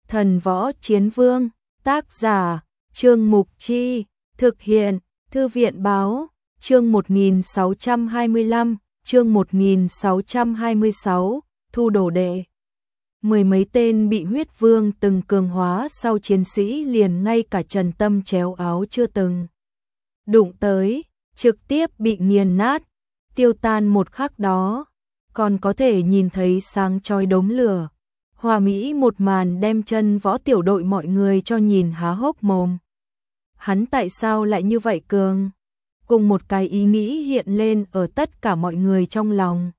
Thần Võ Chiến Vương, tác giả, Trương Mục Chi, thực hiện, Thư viện Báo, chương 1625, chương 1626, thu đồ đệ. Mười mấy tên bị huyết vương từng cường hóa sau chiến sĩ liền ngay cả Trần Tâm chéo áo chưa từng đụng tới, trực tiếp bị nghiền nát, tiêu tan một khắc đó, còn có thể nhìn thấy sáng chói đốm lửa. Hoa mỹ một màn đem Chân Võ tiểu đội mọi người cho nhìn há hốc mồm. Hắn tại sao lại như vậy cường? Cùng một cái ý nghĩ hiện lên ở tất cả mọi người trong lòng.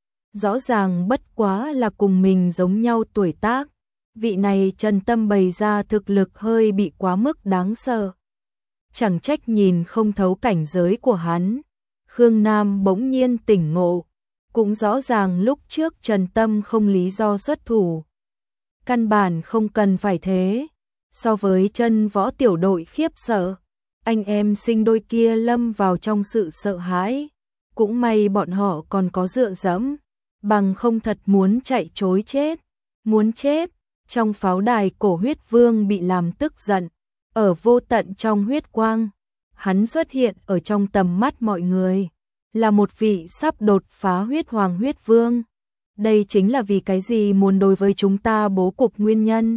Rõ ràng bất quá là cùng mình giống nhau tuổi tác. Vị này Trần Tâm bày ra thực lực hơi bị quá mức đáng sợ. Chẳng trách nhìn không thấu cảnh giới của hắn. Khương Nam bỗng nhiên tỉnh ngộ. Cũng rõ ràng lúc trước Trần Tâm không lý do xuất thủ. Căn bản không cần phải thế. So với Chân Võ tiểu đội khiếp sợ, anh em sinh đôi kia lâm vào trong sự sợ hãi. Cũng may bọn họ còn có dựa dẫm, bằng không thật muốn chạy trối chết. Muốn chết, trong pháo đài cổ huyết vương bị làm tức giận. Ở vô tận trong huyết quang, hắn xuất hiện ở trong tầm mắt mọi người. Là một vị sắp đột phá huyết hoàng huyết vương. Đây chính là vì cái gì muốn đối với chúng ta bố cục nguyên nhân.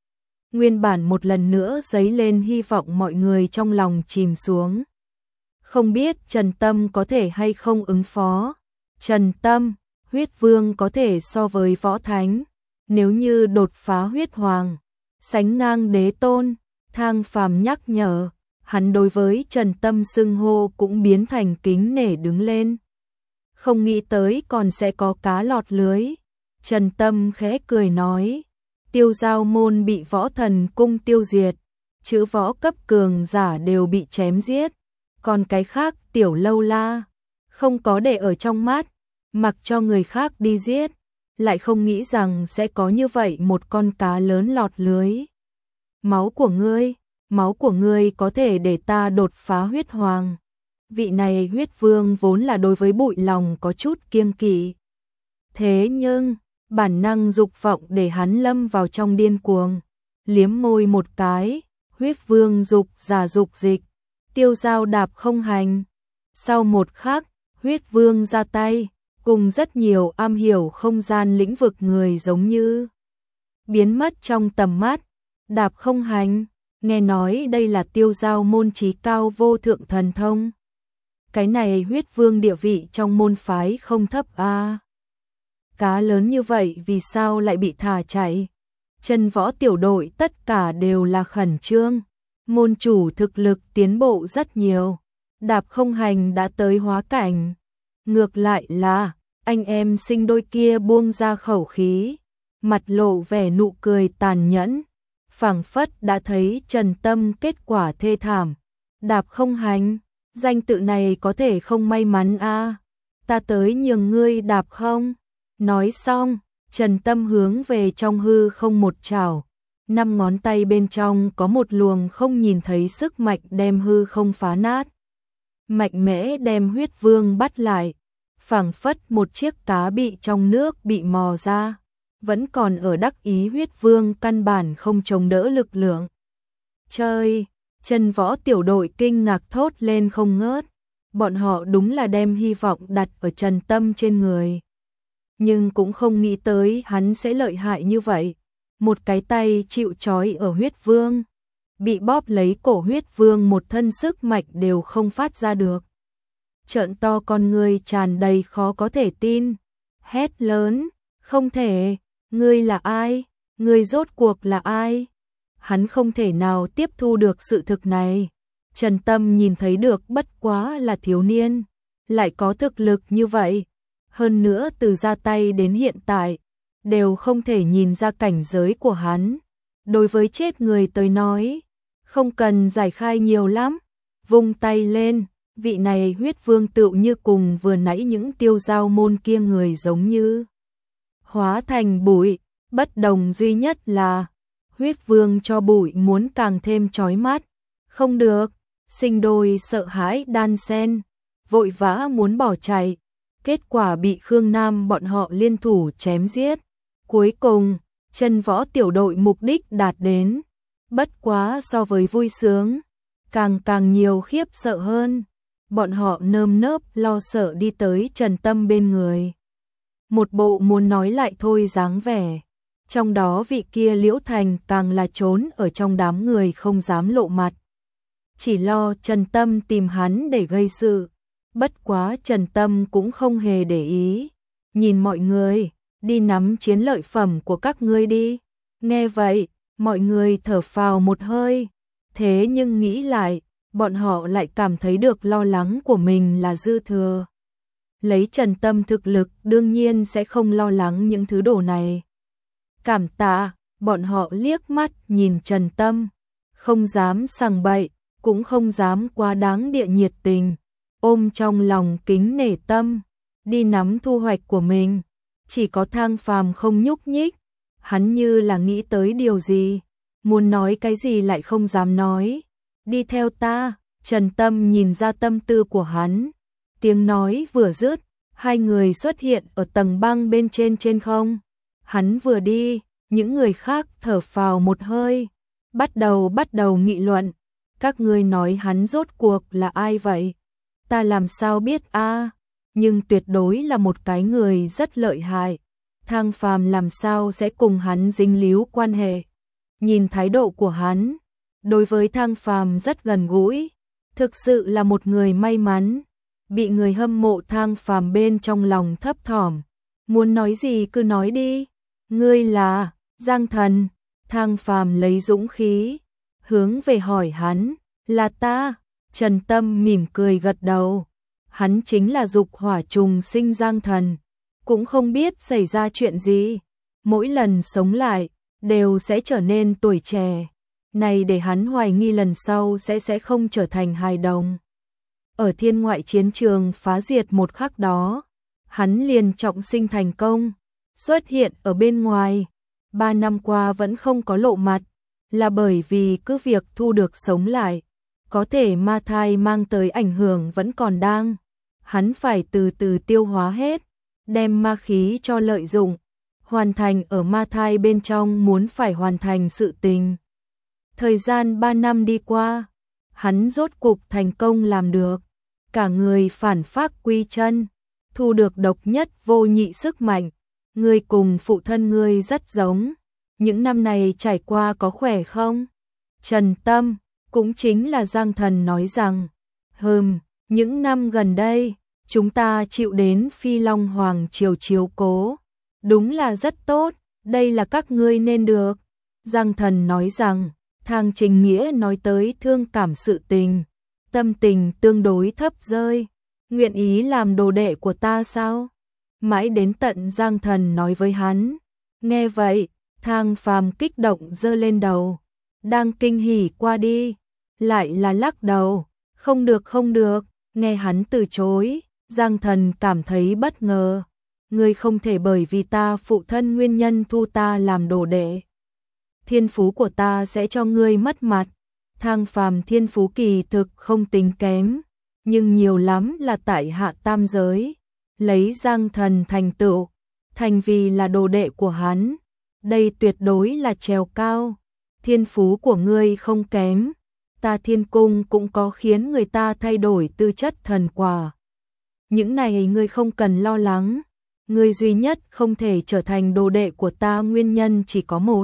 Nguyên bản một lần nữa dấy lên hy vọng mọi người trong lòng chìm xuống. Không biết Trần Tâm có thể hay không ứng phó. Trần Tâm, huyết vương có thể so với võ thánh. Nếu như đột phá huyết hoàng, sánh ngang đế tôn, Thang Phàm nhắc nhở. Hắn đối với Trần Tâm xưng hô cũng biến thành kính nể đứng lên. Không nghĩ tới còn sẽ có cá lọt lưới. Trần Tâm khẽ cười nói. Tiêu Giao môn bị võ thần cung tiêu diệt. Chữ võ cấp cường giả đều bị chém giết. Còn cái khác tiểu lâu la. Không có để ở trong mắt. Mặc cho người khác đi giết. Lại không nghĩ rằng sẽ có như vậy một con cá lớn lọt lưới. Máu của ngươi có thể để ta đột phá huyết hoàng. Vị này huyết vương vốn là đối với bụi lòng có chút kiêng kỵ. Thế nhưng, bản năng dục vọng để hắn lâm vào trong điên cuồng. Liếm môi một cái, huyết vương dục giả dục dịch, Tiêu Giao đạp không hành. Sau một khắc, huyết vương ra tay, cùng rất nhiều am hiểu không gian lĩnh vực người giống như biến mất trong tầm mắt. Đạp không hành, nghe nói đây là Tiêu Giao môn chí cao vô thượng thần thông. Cái này huyết vương địa vị trong môn phái không thấp a. Cá lớn như vậy vì sao lại bị thả chạy? Chân Võ tiểu đội tất cả đều là khẩn trương. Môn chủ thực lực tiến bộ rất nhiều. Đạp không hành đã tới hóa cảnh. Ngược lại là, anh em sinh đôi kia buông ra khẩu khí. Mặt lộ vẻ nụ cười tàn nhẫn. Phảng phất đã thấy Trần Tâm kết quả thê thảm. Đạp không hành, danh tự này có thể không may mắn a. Ta tới nhường ngươi đạp không? Nói xong, Trần Tâm hướng về trong hư không một chảo. 5 ngón tay bên trong có một luồng không nhìn thấy sức mạnh đem hư không phá nát. Mạnh mẽ đem huyết vương bắt lại. Phảng phất một chiếc cá bị trong nước bị mò ra. Vẫn còn ở đắc ý huyết vương căn bản không chống đỡ lực lượng. Chơi, Chân Võ tiểu đội kinh ngạc thốt lên không ngớt. Bọn họ đúng là đem hy vọng đặt ở Trần Tâm trên người. Nhưng cũng không nghĩ tới hắn sẽ lợi hại như vậy. Một cái tay chịu trói ở huyết vương. Bị bóp lấy cổ huyết vương một thân sức mạnh đều không phát ra được. Trợn to con ngươi tràn đầy khó có thể tin. Hét lớn, không thể. Ngươi là ai? Ngươi rốt cuộc là ai? Hắn không thể nào tiếp thu được sự thực này. Trần Tâm nhìn thấy được bất quá là thiếu niên, lại có thực lực như vậy. Hơn nữa từ ra tay đến hiện tại, đều không thể nhìn ra cảnh giới của hắn. Đối với chết người tới nói, không cần giải khai nhiều lắm. Vung tay lên, vị này huyết vương tựu như cùng vừa nãy những Tiêu Giao môn kia người giống như hóa thành bụi. Bất đồng duy nhất là huyết vương cho bụi muốn càng thêm chói mắt. Không được, sinh đôi sợ hãi đan xen, vội vã muốn bỏ chạy. Kết quả bị Khương Nam bọn họ liên thủ chém giết. Cuối cùng, Chân võ tiểu đội mục đích đạt đến, bất quá so với vui sướng, càng nhiều khiếp sợ hơn. Bọn họ nơm nớp lo sợ đi tới Trần Tâm bên người. Một bộ muốn nói lại thôi dáng vẻ. Trong đó vị kia Liễu Thành càng là trốn ở trong đám người không dám lộ mặt. Chỉ lo Trần Tâm tìm hắn để gây sự. Bất quá Trần Tâm cũng không hề để ý. Nhìn mọi người, đi nắm chiến lợi phẩm của các ngươi đi. Nghe vậy, mọi người thở phào một hơi. Thế nhưng nghĩ lại, bọn họ lại cảm thấy được lo lắng của mình là dư thừa. Lấy Trần Tâm thực lực đương nhiên sẽ không lo lắng những thứ đồ này. Cảm tạ, bọn họ liếc mắt nhìn Trần Tâm, không dám sằng bậy, cũng không dám quá đáng địa nhiệt tình, ôm trong lòng kính nể tâm, đi nắm thu hoạch của mình. Chỉ có Thang Phàm không nhúc nhích, hắn như là nghĩ tới điều gì, muốn nói cái gì lại không dám nói. Đi theo ta, Trần Tâm nhìn ra tâm tư của hắn, tiếng nói vừa dứt, hai người xuất hiện ở tầng băng bên trên không. Hắn vừa đi, những người khác thở phào một hơi, bắt đầu nghị luận. Các ngươi nói hắn rốt cuộc là ai vậy? Ta làm sao biết a? Nhưng tuyệt đối là một cái người rất lợi hại. Thang Phàm làm sao sẽ cùng hắn dính líu quan hệ? Nhìn thái độ của hắn, đối với Thang Phàm rất gần gũi, thực sự là một người may mắn. Bị người hâm mộ Thang Phàm bên trong lòng thấp thỏm, muốn nói gì cứ nói đi. Ngươi là Giang Thần? Thang Phàm lấy dũng khí hướng về hỏi hắn. Là ta. Trần Tâm mỉm cười gật đầu. Hắn chính là dục hỏa trùng sinh Giang Thần, cũng không biết xảy ra chuyện gì, mỗi lần sống lại đều sẽ trở nên tuổi trẻ. Này để hắn hoài nghi lần sau sẽ không trở thành hài đồng. Ở thiên ngoại chiến trường phá diệt một khắc đó, hắn liền trọng sinh thành công, xuất hiện ở bên ngoài. 3 năm qua vẫn không có lộ mặt, là bởi vì cứ việc thu được sống lại, có thể ma thai mang tới ảnh hưởng vẫn còn đang. Hắn phải từ từ tiêu hóa hết, đem ma khí cho lợi dụng, hoàn thành ở ma thai bên trong muốn phải hoàn thành sự tình. Thời gian 3 năm đi qua, hắn rốt cục thành công làm được. Cả người phản phác quy chân, thu được độc nhất vô nhị sức mạnh. Ngươi cùng phụ thân ngươi rất giống. Những năm này trải qua có khỏe không? Trần Tâm, cũng chính là Giang Thần nói rằng, những năm gần đây, chúng ta chịu đến Phi Long Hoàng triều chiếu cố. Đúng là rất tốt, đây là các ngươi nên được. Giang Thần nói rằng, Thang Trình Nghĩa nói tới thương cảm sự tình, tâm tình tương đối thấp rơi. Nguyện ý làm đồ đệ của ta sao? Mãi đến tận Giang Thần nói với hắn. Nghe vậy, Thang Phàm kích động giơ lên đầu, đang kinh hỉ qua đi, lại là lắc đầu. Không được, nghe hắn từ chối, Giang Thần cảm thấy bất ngờ. Ngươi không thể bởi vì ta phụ thân nguyên nhân thu ta làm đồ đệ. Thiên phú của ta sẽ cho ngươi mất mặt. Thang Phàm thiên phú kỳ thực không tính kém, nhưng nhiều lắm là tại hạ tam giới. Lấy Giang Thần thành tựu, thành vì là đồ đệ của hắn. Đây tuyệt đối là trèo cao. Thiên phú của ngươi không kém, ta thiên cung cũng có khiến người ta thay đổi tư chất thần quả. Những này ngươi không cần lo lắng. Ngươi duy nhất không thể trở thành đồ đệ của ta nguyên nhân chỉ có một.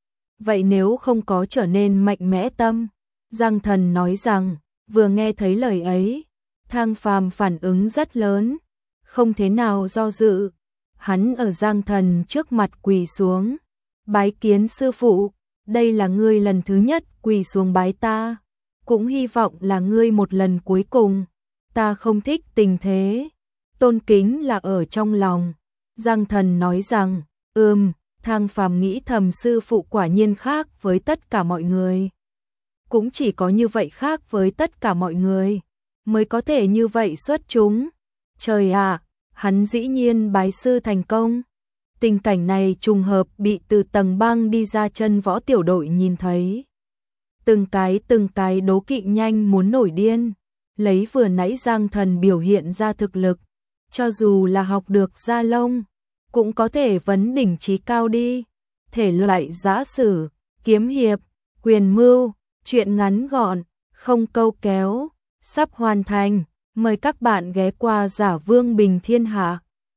Vậy nếu không có trở nên mạnh mẽ tâm? Giang Thần nói rằng, vừa nghe thấy lời ấy, Thang Phàm phản ứng rất lớn, không thế nào do dự. Hắn ở Giang Thần trước mặt quỳ xuống, bái kiến sư phụ, đây là ngươi lần thứ nhất quỳ xuống bái ta, cũng hy vọng là ngươi một lần cuối cùng. Ta không thích tình thế, tôn kính là ở trong lòng. Giang Thần nói rằng, Thang Phàm nghĩ thầm sư phụ quả nhiên khác với tất cả mọi người. Cũng chỉ có như vậy khác với tất cả mọi người, mới có thể như vậy xuất chúng. Trời ạ, hắn dĩ nhiên bái sư thành công. Tình cảnh này trùng hợp bị từ tầng băng đi ra chân võ tiểu đội nhìn thấy. Từng cái đố kỵ nhanh muốn nổi điên. Lấy vừa nãy Giang Thần biểu hiện ra thực lực, cho dù là học được Gia Long, cũng có thể vấn đỉnh chí cao đi. thể loại giã sử, kiếm hiệp, quyền mưu, truyện ngắn gọn, không câu kéo, sắp hoàn thành. Mời các bạn ghé qua Giả Vương Bình Thiên Hạ.